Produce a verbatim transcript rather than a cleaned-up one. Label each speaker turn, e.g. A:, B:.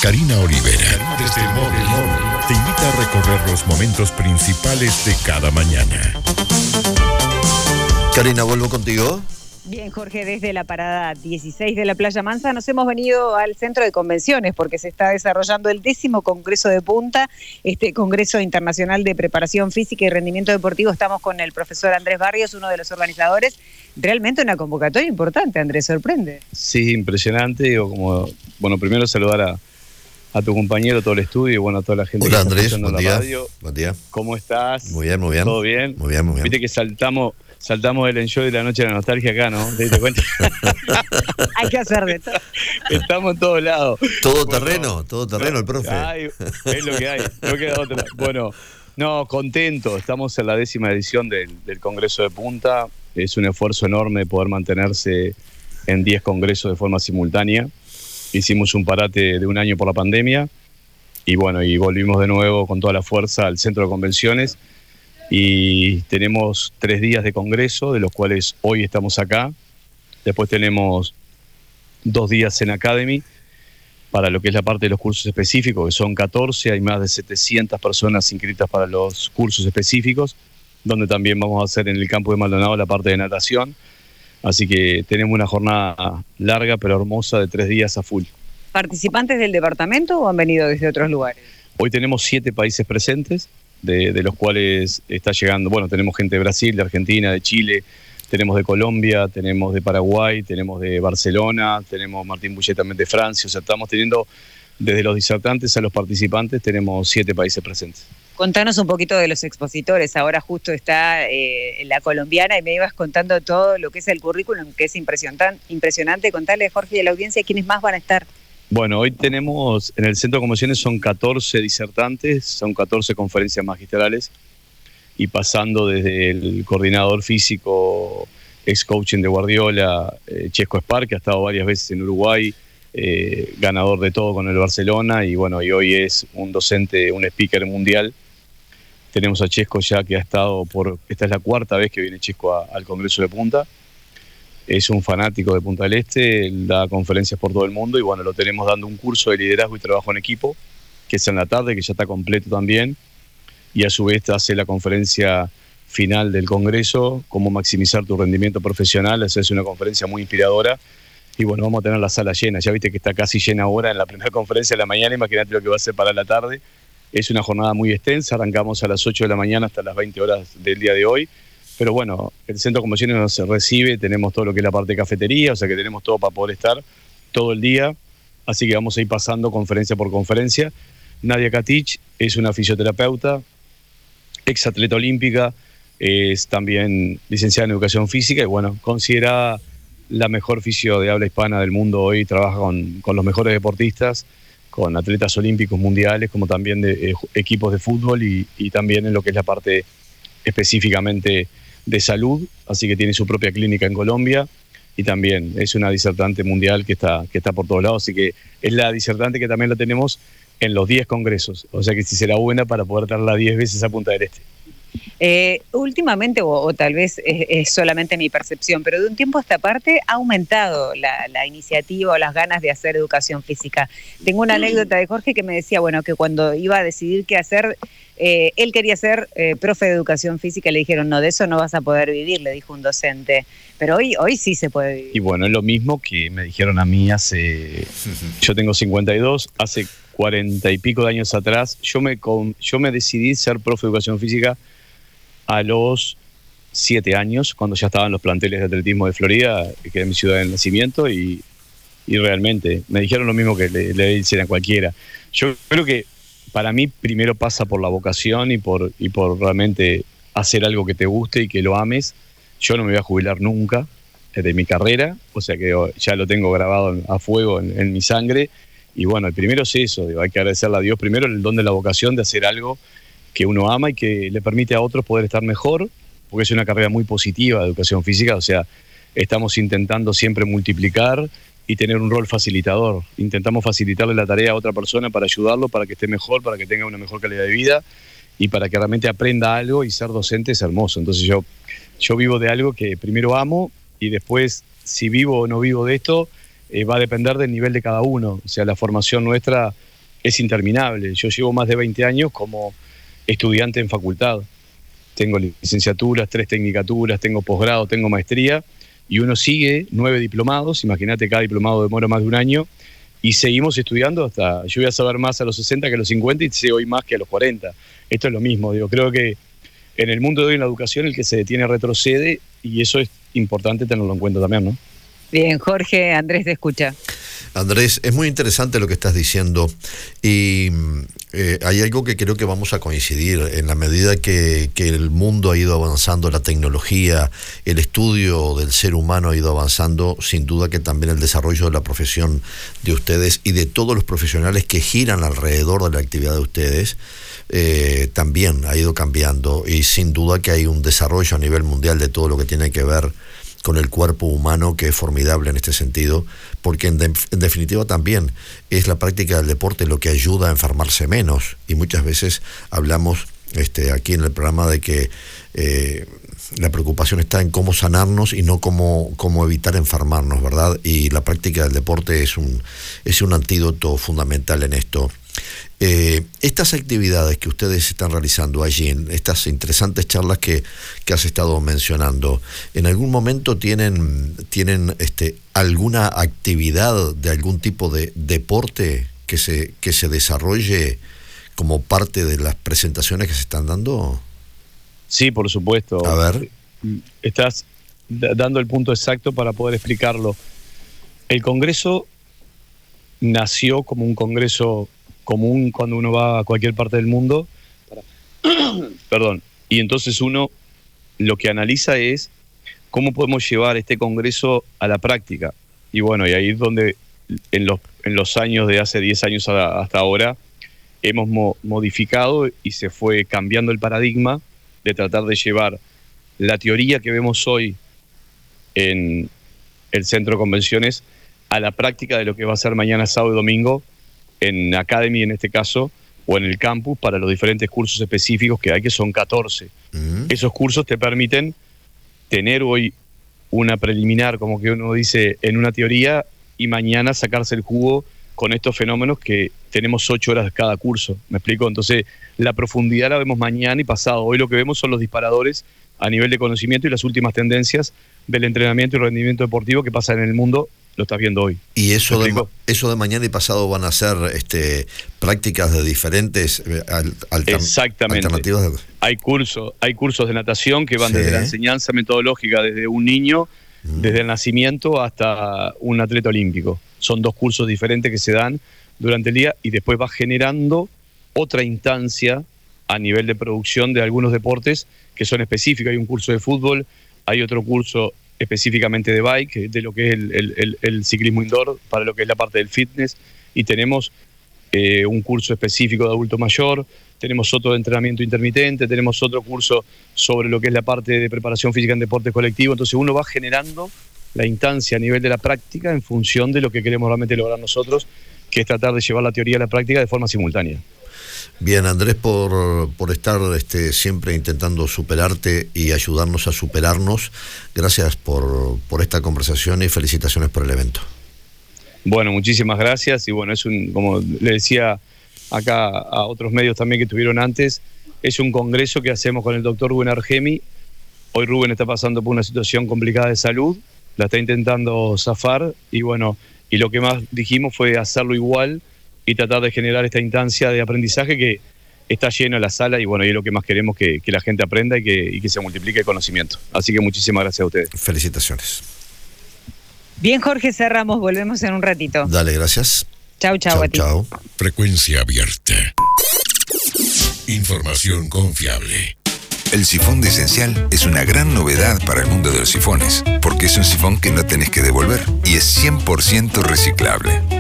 A: Karina Olivera, desde el móvil, te invita a recorrer los momentos principales de cada mañana.
B: Karina, vuelvo contigo.
C: Bien, Jorge, desde la parada dieciséis de la Playa Mansa nos hemos venido al centro de convenciones porque se está desarrollando el décimo Congreso de Punta, este Congreso Internacional de Preparación Física y Rendimiento Deportivo. Estamos con el profesor Andrés Barrios, uno de los organizadores. Realmente una convocatoria importante, Andrés, sorprende.
D: Sí, impresionante. O como, bueno, primero saludar a, a tu compañero, todo el estudio y bueno, a toda la gente.
B: Hola,
D: que
B: Andrés,
D: está escuchando
B: buen
D: la
B: día.
D: radio.
B: Buen día.
D: ¿Cómo estás?
B: Muy bien, muy bien.
D: ¿Todo bien?
B: Muy bien, muy bien.
D: Viste que saltamos... Saltamos el enjoy de la noche de la nostalgia acá, ¿no? ¿Te diste cuenta?
C: Hay que hacer de todo.
D: Estamos en todos lados.
B: Todo
D: bueno,
B: terreno, todo terreno el profe.
D: Ay, es lo que hay, no queda otra. Bueno, no, contento. Estamos en la décima edición del, del Congreso de Punta. Es un esfuerzo enorme poder mantenerse en diez congresos de forma simultánea. Hicimos un parate de un año por la pandemia y bueno, y volvimos de nuevo con toda la fuerza al centro de convenciones. Y tenemos tres días de congreso, de los cuales hoy estamos acá. Después tenemos dos días en Academy, para lo que es la parte de los cursos específicos, que son catorce, hay más de setecientas personas inscritas para los cursos específicos, donde también vamos a hacer en el campo de Maldonado la parte de natación. Así que tenemos una jornada larga, pero hermosa, de tres días a full.
C: ¿Participantes del departamento o han venido desde otros lugares?
D: Hoy tenemos siete países presentes, De, de los cuales está llegando, bueno, tenemos gente de Brasil, de Argentina, de Chile, tenemos de Colombia, tenemos de Paraguay, tenemos de Barcelona, tenemos Martín Boucher también de Francia, o sea, estamos teniendo desde los disertantes a los participantes, tenemos siete países presentes.
C: Contanos un poquito de los expositores, ahora justo está eh, la colombiana y me ibas contando todo lo que es el currículum, que es impresionante, impresionante. Contale, Jorge, y a la audiencia quiénes más van a estar. Bueno,
D: hoy tenemos, en el Centro de Convenciones son catorce disertantes, son catorce conferencias magistrales, y pasando desde el coordinador físico, ex-coaching de Guardiola, eh, Chesco Spar, que ha estado varias veces en Uruguay, eh, ganador de todo con el Barcelona, y bueno, y hoy es un docente, un speaker mundial. Tenemos a Chesco ya que ha estado por, esta es la cuarta vez que viene Chesco a, al Congreso de Punta. Es un fanático de Punta del Este, da conferencias por todo el mundo y bueno, lo tenemos dando un curso de liderazgo y trabajo en equipo, que es en la tarde, que ya está completo también, y a su vez hace la conferencia final del Congreso, cómo maximizar tu rendimiento profesional. Esa es una conferencia muy inspiradora y bueno, vamos a tener la sala llena, ya viste que está casi llena ahora en la primera conferencia de la mañana, imagínate lo que va a ser para la tarde. Es una jornada muy extensa, arrancamos a las ocho de la mañana hasta las veinte horas del día de hoy. Pero bueno, el Centro de Convenciones nos recibe, tenemos todo lo que es la parte de cafetería, o sea que tenemos todo para poder estar todo el día, así que vamos a ir pasando conferencia por conferencia. Nadia Katich es una fisioterapeuta, ex atleta olímpica, es también licenciada en Educación Física y bueno, considerada la mejor fisio de habla hispana del mundo hoy, trabaja con, con los mejores deportistas, con atletas olímpicos mundiales, como también de eh, equipos de fútbol y, y también en lo que es la parte específicamente de salud, así que tiene su propia clínica en Colombia y también es una disertante mundial que está, que está por todos lados, así que es la disertante que también la tenemos en los diez congresos, o sea que si será buena para poder darla diez veces a Punta del Este.
C: Eh, últimamente, o, o tal vez es, es solamente mi percepción, pero de un tiempo a esta parte ha aumentado la, la iniciativa o las ganas de hacer educación física. Tengo una anécdota de Jorge que me decía, bueno, que cuando iba a decidir qué hacer, eh, él quería ser eh, profe de educación física y le dijeron, no, de eso no vas a poder vivir, le dijo un docente. Pero hoy, hoy sí se puede vivir.
D: Y bueno, es lo mismo que me dijeron a mí hace, yo tengo cincuenta y dos, hace cuarenta y pico de años atrás, yo me, yo me decidí ser profe de educación física a los siete años, cuando ya estaban los planteles de atletismo de Florida, que era mi ciudad de nacimiento, y, y realmente me dijeron lo mismo que le, le dicen a cualquiera. Yo creo que para mí primero pasa por la vocación y por, y por realmente hacer algo que te guste y que lo ames. Yo no me voy a jubilar nunca de mi carrera, o sea que ya lo tengo grabado a fuego en, en mi sangre, y bueno, el primero es eso, digo, hay que agradecerle a Dios primero el don de la vocación de hacer algo que uno ama y que le permite a otros poder estar mejor, porque es una carrera muy positiva de educación física, o sea, estamos intentando siempre multiplicar y tener un rol facilitador. Intentamos facilitarle la tarea a otra persona para ayudarlo, para que esté mejor, para que tenga una mejor calidad de vida y para que realmente aprenda algo, y ser docente es hermoso. Entonces yo, yo vivo de algo que primero amo y después, si vivo o no vivo de esto, eh, va a depender del nivel de cada uno. O sea, la formación nuestra es interminable. Yo llevo más de veinte años como estudiante en facultad. Tengo licenciaturas, tres tecnicaturas, tengo posgrado, tengo maestría, y uno sigue nueve diplomados. Imagínate, cada diplomado demora más de un año, y seguimos estudiando hasta, yo voy a saber más a los sesenta que a los cincuenta, y sé hoy más que a los cuarenta. Esto es lo mismo, digo, creo que en el mundo de hoy, en la educación, el que se detiene retrocede, y eso es importante tenerlo en cuenta también, ¿no?
C: Bien, Jorge, Andrés te escucha.
B: Andrés, es muy interesante lo que estás diciendo, y eh, hay algo que creo que vamos a coincidir en la medida que, que el mundo ha ido avanzando, la tecnología, el estudio del ser humano ha ido avanzando, sin duda que también el desarrollo de la profesión de ustedes y de todos los profesionales que giran alrededor de la actividad de ustedes eh, también ha ido cambiando, y sin duda que hay un desarrollo a nivel mundial de todo lo que tiene que ver con el cuerpo humano, que es formidable en este sentido, porque en, de, en definitiva también es la práctica del deporte lo que ayuda a enfermarse menos, y muchas veces hablamos este, aquí en el programa de que eh, la preocupación está en cómo sanarnos y no cómo, cómo evitar enfermarnos, ¿verdad? Y la práctica del deporte es un, es un antídoto fundamental en esto. Eh, estas actividades que ustedes están realizando allí, en estas interesantes charlas que, que has estado mencionando, ¿en algún momento tienen, tienen este, alguna actividad de algún tipo de deporte que se, que se desarrolle como parte de las presentaciones que se están dando?
D: Sí, por supuesto.
B: A ver.
D: Estás dando el punto exacto para poder explicarlo. El Congreso nació como un congreso común cuando uno va a cualquier parte del mundo. Perdón. Y entonces uno lo que analiza es cómo podemos llevar este congreso a la práctica. Y bueno, y ahí es donde en los, en los años de hace diez años a, hasta ahora hemos mo, modificado y se fue cambiando el paradigma de tratar de llevar la teoría que vemos hoy en el centro de convenciones a la práctica de lo que va a ser mañana, sábado y domingo, en Academy en este caso, o en el campus, para los diferentes cursos específicos que hay, que son catorce. Uh-huh. Esos cursos te permiten tener hoy una preliminar, como que uno dice, en una teoría, y mañana sacarse el jugo con estos fenómenos que tenemos ocho horas cada curso. ¿Me explico? Entonces, la profundidad la vemos mañana y pasado. Hoy lo que vemos son los disparadores a nivel de conocimiento y las últimas tendencias del entrenamiento y rendimiento deportivo que pasa en el mundo. Lo estás viendo hoy.
B: Y eso de, eso de mañana y pasado van a ser este, prácticas de diferentes eh, alter,
D: Exactamente.
B: alternativas. De...
D: Hay cursos, hay cursos de natación que van sí. desde la enseñanza metodológica, desde un niño, mm. desde el nacimiento hasta un atleta olímpico. Son dos cursos diferentes que se dan durante el día, y después va generando otra instancia a nivel de producción de algunos deportes que son específicos. Hay un curso de fútbol, hay otro curso específicamente de bike, de lo que es el, el, el ciclismo indoor, para lo que es la parte del fitness, y tenemos eh, un curso específico de adulto mayor, tenemos otro de entrenamiento intermitente, tenemos otro curso sobre lo que es la parte de preparación física en deportes colectivos. Entonces uno va generando la instancia a nivel de la práctica en función de lo que queremos realmente lograr nosotros, que es tratar de llevar la teoría a la práctica de forma simultánea.
B: Bien, Andrés, por, por estar este, siempre intentando superarte y ayudarnos a superarnos. Gracias por, por esta conversación y felicitaciones por el evento.
D: Bueno, muchísimas gracias. Y bueno, es un, como le decía acá a otros medios también que estuvieron antes, es un congreso que hacemos con el doctor Rubén Argemi. Hoy Rubén está pasando por una situación complicada de salud, la está intentando zafar, y bueno, y lo que más dijimos fue hacerlo igual y tratar de generar esta instancia de aprendizaje que está lleno la sala, y bueno, y es lo que más queremos, que, que la gente aprenda y que, y que se multiplique el conocimiento. Así que muchísimas gracias a ustedes.
B: Felicitaciones.
C: Bien, Jorge, cerramos, volvemos en un ratito.
B: Dale, gracias.
C: Chau, chau,
B: chau,
C: a ti.
B: Chau.
A: Frecuencia abierta. Información confiable.
E: El sifón de Esencial es una gran novedad para el mundo de los sifones, porque es un sifón que no tenés que devolver y es cien por ciento reciclable.